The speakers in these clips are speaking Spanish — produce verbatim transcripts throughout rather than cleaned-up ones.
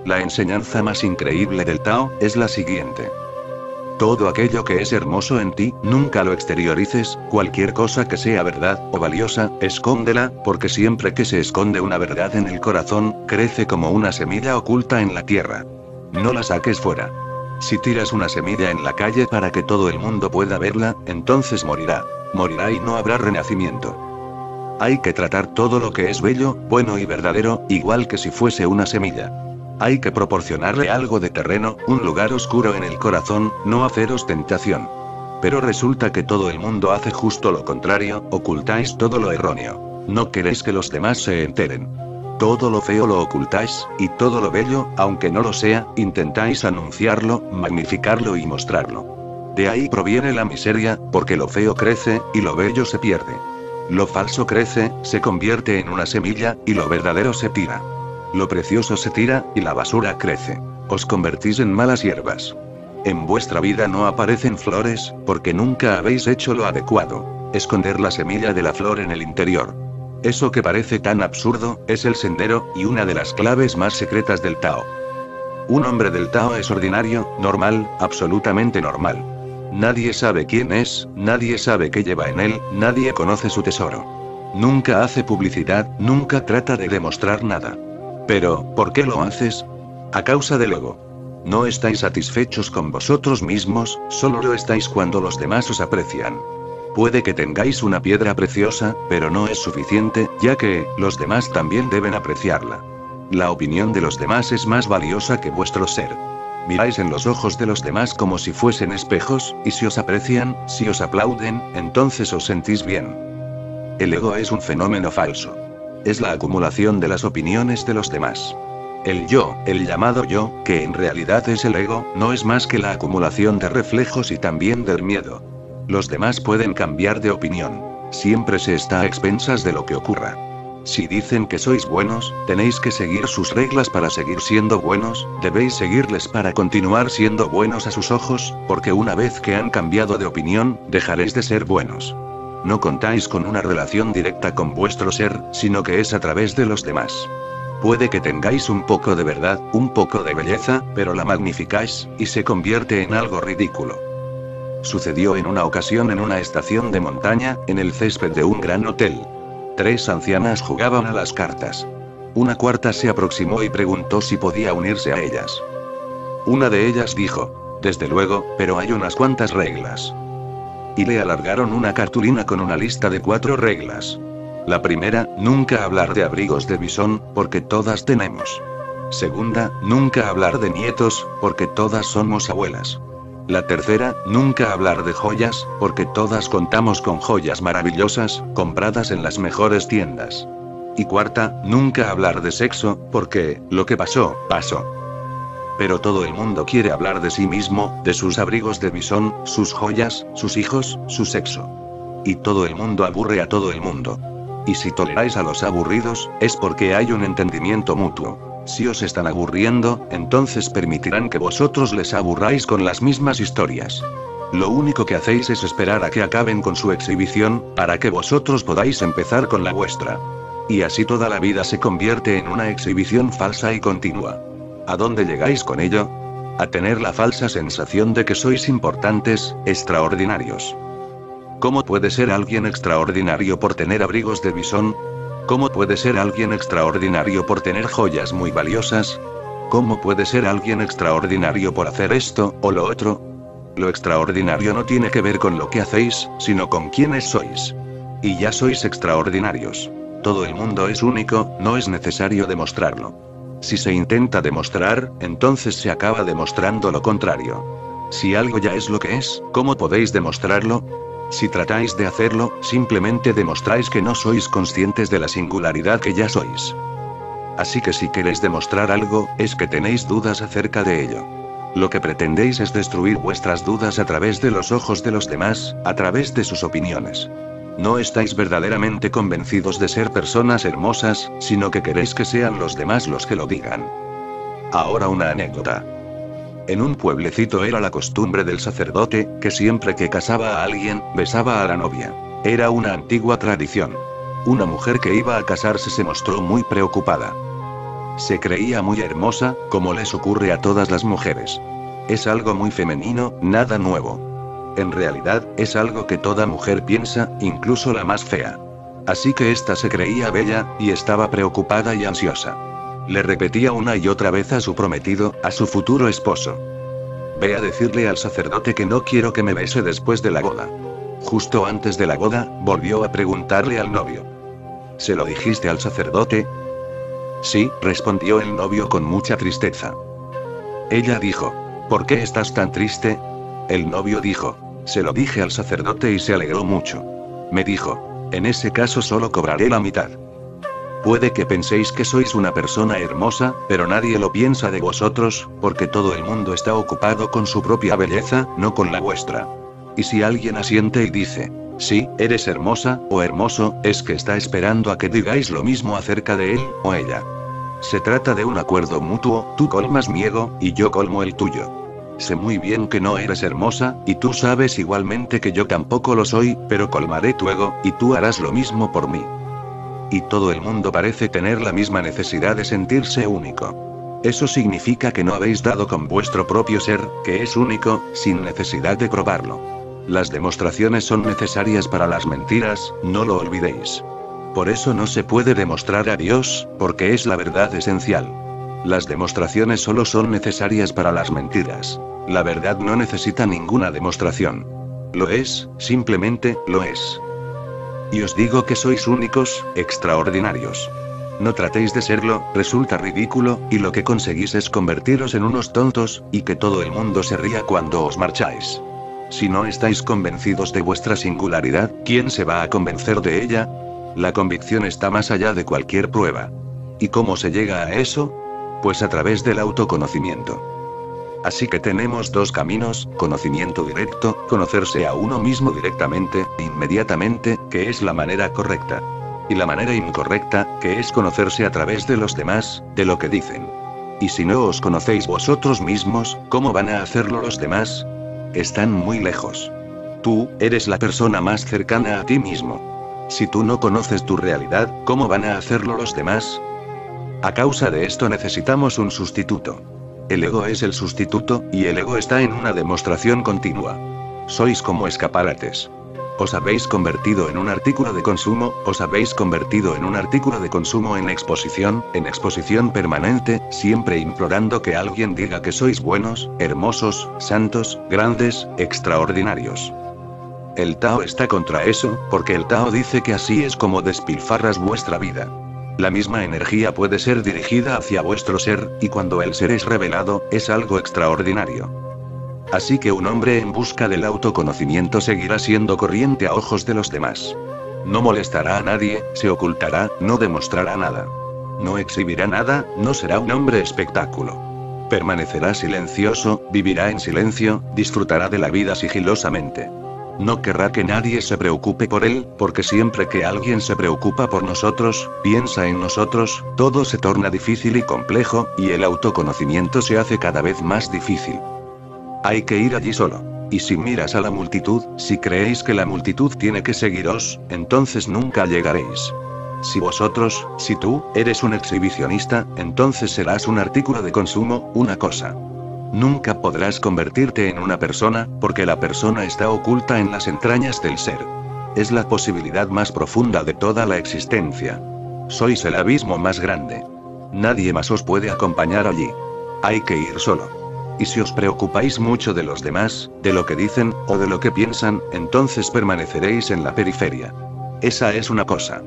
La enseñanza más increíble del Tao es la siguiente. Todo aquello que es hermoso en ti, nunca lo exteriorices. Cualquier cosa que sea verdad o valiosa, escóndela, porque siempre que se esconde una verdad en el corazón, crece como una semilla oculta en la tierra. No la saques fuera. Si tiras una semilla en la calle para que todo el mundo pueda verla, entonces morirá. Morirá y no habrá renacimiento. Hay que tratar todo lo que es bello, bueno y verdadero, igual que si fuese una semilla. Hay que proporcionarle algo de terreno, un lugar oscuro en el corazón, no hacer ostentación. Pero resulta que todo el mundo hace justo lo contrario, ocultáis todo lo erróneo. No queréis que los demás se enteren. Todo lo feo lo ocultáis, y todo lo bello, aunque no lo sea, intentáis anunciarlo, magnificarlo y mostrarlo. De ahí proviene la miseria, porque lo feo crece, y lo bello se pierde. Lo falso crece, se convierte en una semilla, y lo verdadero se tira. Lo precioso se tira, y la basura crece. Os convertís en malas hierbas. En vuestra vida no aparecen flores, porque nunca habéis hecho lo adecuado. Esconder la semilla de la flor en el interior. Eso que parece tan absurdo, es el sendero, y una de las claves más secretas del Tao. Un hombre del Tao es ordinario, normal, absolutamente normal. Nadie sabe quién es, nadie sabe qué lleva en él, nadie conoce su tesoro. Nunca hace publicidad, nunca trata de demostrar nada. Pero, ¿por qué lo haces? A causa del ego. No estáis satisfechos con vosotros mismos, solo lo estáis cuando los demás os aprecian. Puede que tengáis una piedra preciosa, pero no es suficiente, ya que, los demás también deben apreciarla. La opinión de los demás es más valiosa que vuestro ser. Miráis en los ojos de los demás como si fuesen espejos, y si os aprecian, si os aplauden, entonces os sentís bien. El ego es un fenómeno falso. Es la acumulación de las opiniones de los demás. El yo, el llamado yo, que en realidad es el ego, no es más que la acumulación de reflejos y también del miedo. Los demás pueden cambiar de opinión. Siempre se está a expensas de lo que ocurra. Si dicen que sois buenos, tenéis que seguir sus reglas para seguir siendo buenos, debéis seguirles para continuar siendo buenos a sus ojos, porque una vez que han cambiado de opinión, dejaréis de ser buenos. No contáis con una relación directa con vuestro ser, sino que es a través de los demás. Puede que tengáis un poco de verdad, un poco de belleza, pero la magnificáis, y se convierte en algo ridículo. Sucedió en una ocasión en una estación de montaña, en el césped de un gran hotel. Tres ancianas jugaban a las cartas. Una cuarta se aproximó y preguntó si podía unirse a ellas. Una de ellas dijo, desde luego, pero hay unas cuantas reglas. Y le alargaron una cartulina con una lista de cuatro reglas. La primera, nunca hablar de abrigos de bisón, porque todas tenemos. Segunda, nunca hablar de nietos, porque todas somos abuelas. La tercera, nunca hablar de joyas, porque todas contamos con joyas maravillosas, compradas en las mejores tiendas. Y cuarta, nunca hablar de sexo, porque, lo que pasó, pasó. Pero todo el mundo quiere hablar de sí mismo, de sus abrigos de bisón, sus joyas, sus hijos, su sexo. Y todo el mundo aburre a todo el mundo. Y si toleráis a los aburridos, es porque hay un entendimiento mutuo. Si os están aburriendo, entonces permitirán que vosotros les aburráis con las mismas historias. Lo único que hacéis es esperar a que acaben con su exhibición, para que vosotros podáis empezar con la vuestra. Y así toda la vida se convierte en una exhibición falsa y continua. ¿A dónde llegáis con ello? A tener la falsa sensación de que sois importantes, extraordinarios. ¿Cómo puede ser alguien extraordinario por tener abrigos de bisón? ¿Cómo puede ser alguien extraordinario por tener joyas muy valiosas? ¿Cómo puede ser alguien extraordinario por hacer esto, o lo otro? Lo extraordinario no tiene que ver con lo que hacéis, sino con quiénes sois. Y ya sois extraordinarios. Todo el mundo es único, no es necesario demostrarlo. Si se intenta demostrar, entonces se acaba demostrando lo contrario. Si algo ya es lo que es, ¿cómo podéis demostrarlo? Si tratáis de hacerlo, simplemente demostráis que no sois conscientes de la singularidad que ya sois. Así que si queréis demostrar algo, es que tenéis dudas acerca de ello. Lo que pretendéis es destruir vuestras dudas a través de los ojos de los demás, a través de sus opiniones. No estáis verdaderamente convencidos de ser personas hermosas, sino que queréis que sean los demás los que lo digan. Ahora una anécdota. En un pueblecito era la costumbre del sacerdote, que siempre que casaba a alguien, besaba a la novia. Era una antigua tradición. Una mujer que iba a casarse se mostró muy preocupada. Se creía muy hermosa, como les ocurre a todas las mujeres. Es algo muy femenino, nada nuevo. En realidad, es algo que toda mujer piensa, incluso la más fea. Así que ésta se creía bella, y estaba preocupada y ansiosa. Le repetía una y otra vez a su prometido, a su futuro esposo: ve a decirle al sacerdote que no quiero que me bese después de la boda. Justo antes de la boda, volvió a preguntarle al novio: ¿se lo dijiste al sacerdote? Sí, respondió el novio con mucha tristeza. Ella dijo: ¿por qué estás tan triste? El novio dijo: se lo dije al sacerdote y se alegró mucho. Me dijo: en ese caso solo cobraré la mitad. Puede que penséis que sois una persona hermosa, pero nadie lo piensa de vosotros, porque todo el mundo está ocupado con su propia belleza, no con la vuestra. Y si alguien asiente y dice: sí, eres hermosa, o hermoso, es que está esperando a que digáis lo mismo acerca de él, o ella. Se trata de un acuerdo mutuo, tú colmas mi ego, y yo colmo el tuyo. Sé muy bien que no eres hermosa, y tú sabes igualmente que yo tampoco lo soy, pero colmaré tu ego, y tú harás lo mismo por mí. Y todo el mundo parece tener la misma necesidad de sentirse único. Eso significa que no habéis dado con vuestro propio ser, que es único, sin necesidad de probarlo. Las demostraciones son necesarias para las mentiras, no lo olvidéis. Por eso no se puede demostrar a Dios, porque es la verdad esencial. Las demostraciones solo son necesarias para las mentiras. La verdad no necesita ninguna demostración. Lo es, simplemente, lo es. Y os digo que sois únicos, extraordinarios. No tratéis de serlo, resulta ridículo, y lo que conseguís es convertiros en unos tontos, y que todo el mundo se ría cuando os marcháis. Si no estáis convencidos de vuestra singularidad, ¿quién se va a convencer de ella? La convicción está más allá de cualquier prueba. ¿Y cómo se llega a eso? Pues a través del autoconocimiento. Así que tenemos dos caminos: conocimiento directo, conocerse a uno mismo directamente, inmediatamente, que es la manera correcta. Y la manera incorrecta, que es conocerse a través de los demás, de lo que dicen. Y si no os conocéis vosotros mismos, ¿cómo van a hacerlo los demás? Están muy lejos. Tú, eres la persona más cercana a ti mismo. Si tú no conoces tu realidad, ¿cómo van a hacerlo los demás? A causa de esto necesitamos un sustituto. El ego es el sustituto, y el ego está en una demostración continua. Sois como escaparates. Os habéis convertido en un artículo de consumo, os habéis convertido en un artículo de consumo en exposición, en exposición permanente, siempre implorando que alguien diga que sois buenos, hermosos, santos, grandes, extraordinarios. El Tao está contra eso, porque el Tao dice que así es como despilfarras vuestra vida. La misma energía puede ser dirigida hacia vuestro ser, y cuando el ser es revelado, es algo extraordinario. Así que un hombre en busca del autoconocimiento seguirá siendo corriente a ojos de los demás. No molestará a nadie, se ocultará, no demostrará nada. No exhibirá nada, no será un hombre espectáculo. Permanecerá silencioso, vivirá en silencio, disfrutará de la vida sigilosamente. No querrá que nadie se preocupe por él, porque siempre que alguien se preocupa por nosotros, piensa en nosotros, todo se torna difícil y complejo, y el autoconocimiento se hace cada vez más difícil. Hay que ir allí solo. Y si miras a la multitud, si creéis que la multitud tiene que seguiros, entonces nunca llegaréis. Si vosotros, si tú, eres un exhibicionista, entonces serás un artículo de consumo, una cosa. Nunca podrás convertirte en una persona, porque la persona está oculta en las entrañas del ser. Es la posibilidad más profunda de toda la existencia. Sois el abismo más grande. Nadie más os puede acompañar allí. Hay que ir solo. Y si os preocupáis mucho de los demás, de lo que dicen, o de lo que piensan, entonces permaneceréis en la periferia. Esa es una cosa.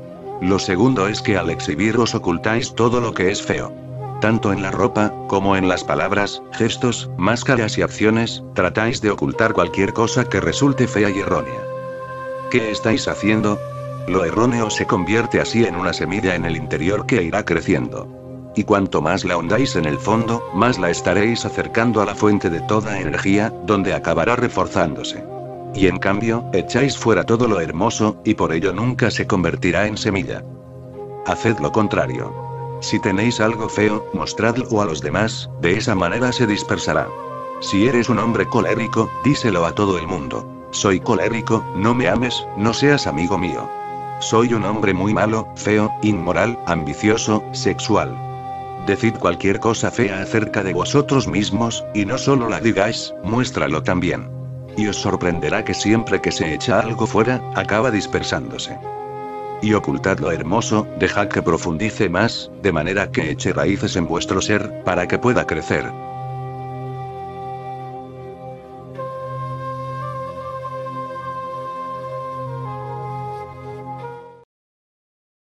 Lo segundo es que al exhibir os ocultáis todo lo que es feo. Tanto en la ropa, como en las palabras, gestos, máscaras y acciones, tratáis de ocultar cualquier cosa que resulte fea y errónea. ¿Qué estáis haciendo? Lo erróneo se convierte así en una semilla en el interior que irá creciendo. Y cuanto más la hundáis en el fondo, más la estaréis acercando a la fuente de toda energía, donde acabará reforzándose. Y en cambio, echáis fuera todo lo hermoso, y por ello nunca se convertirá en semilla. Haced lo contrario. Si tenéis algo feo, mostradlo a los demás, de esa manera se dispersará. Si eres un hombre colérico, díselo a todo el mundo. Soy colérico, no me ames, no seas amigo mío. Soy un hombre muy malo, feo, inmoral, ambicioso, sexual. Decid cualquier cosa fea acerca de vosotros mismos, y no solo la digáis, muéstralo también. Y os sorprenderá que siempre que se echa algo fuera, acaba dispersándose. Y ocultad lo hermoso, dejad que profundice más, de manera que eche raíces en vuestro ser, para que pueda crecer.